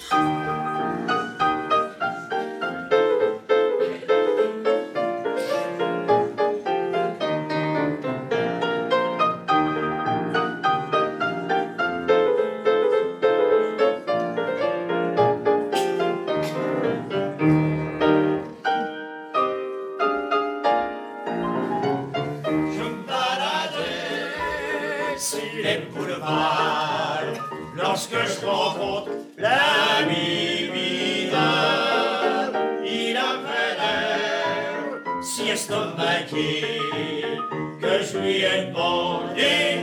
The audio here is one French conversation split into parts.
Sur les boulevards, lorsque je rencontre l'ami Vidal, il avait l'air si estomaqué que je lui ai demandé de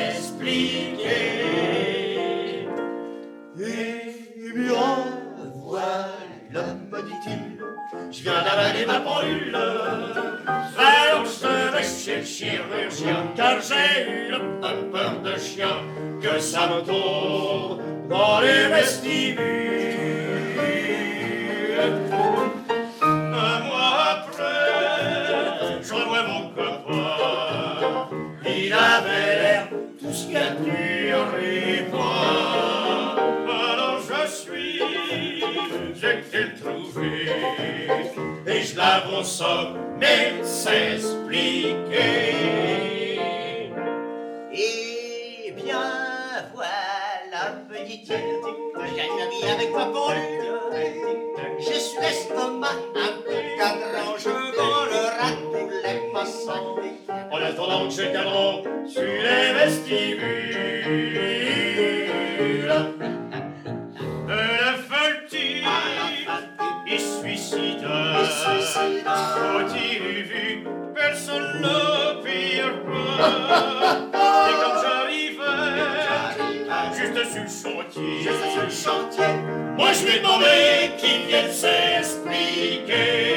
s'expliquer. Eh bien, voilà, me dit-il, je viens d'avaler ma pendule. Alors je vais chez le chirurgien, car j'ai eu le peur de chien que ça me tombe dans les vestibules. Un mois après, je revois mon copain. Il avait l'air tout ce qu'il y a de dur et point. Alors j'ai été le trouver et je l'avance mais s'expliquer. Eh bien, voilà, me dit-il, j'ai une amie avec ma pendule. Je suis l'estomac un peu cadran, je vends le rat pour les passants. En attendant que je cadran sur les vestibules, le feu-tu, il suicida. Faut-il vu, personne ne pire pas. Et comme j'arrivais juste sur le chantier, moi je lui ai demandé qu'il vienne s'expliquer.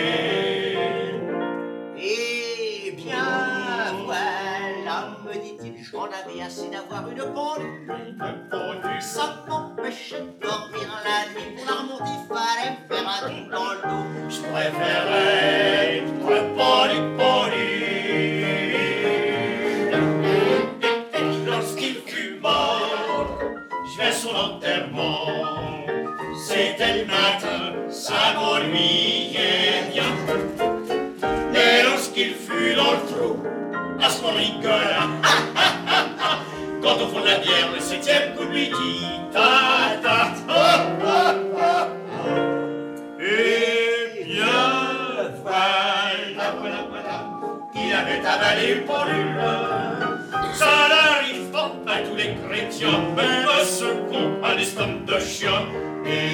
Eh bien, voilà, me dit-il, j'en avais assez d'avoir une pendule. Ça m'empêchait de dormir la nuit. Pour la remonter, il fallait faire un trou dans le dos. Je préférais le polypolyle. Et lorsqu'il fut mort, je vais à son enterrement. C'était le matin, ça m'ennuyait bien. Et lorsqu'il fut dans le trou, à ce qu'on rigole, quand au fond de la bière, le 7e coup lui dit ta ta. Eh bien, voilà, il avait avalé une pendule. Ça n'arrive pas à tous les chrétiens, même à ceux qui ont un estomac de chien. Et